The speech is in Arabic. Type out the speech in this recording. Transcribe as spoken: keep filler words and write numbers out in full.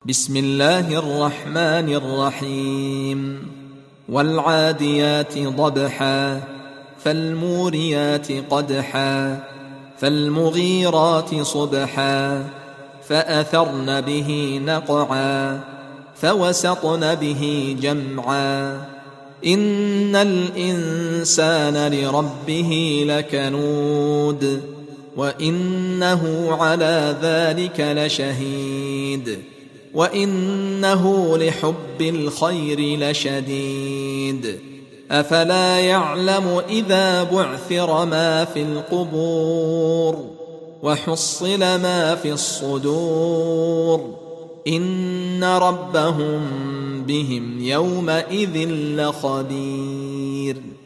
بسم الله الرحمن الرحيم والعاديات ضبحا فالموريات قدحا فالمغيرات صبحا فأثرن به نقعا فوسطن به جمعا إن الإنسان لربه لكنود وإنه على ذلك لشهيد وإنه لحب الخير لشديد أفلا يعلم إذا بعثر ما في القبور وحصل ما في الصدور إن ربهم بهم يومئذ لخبير.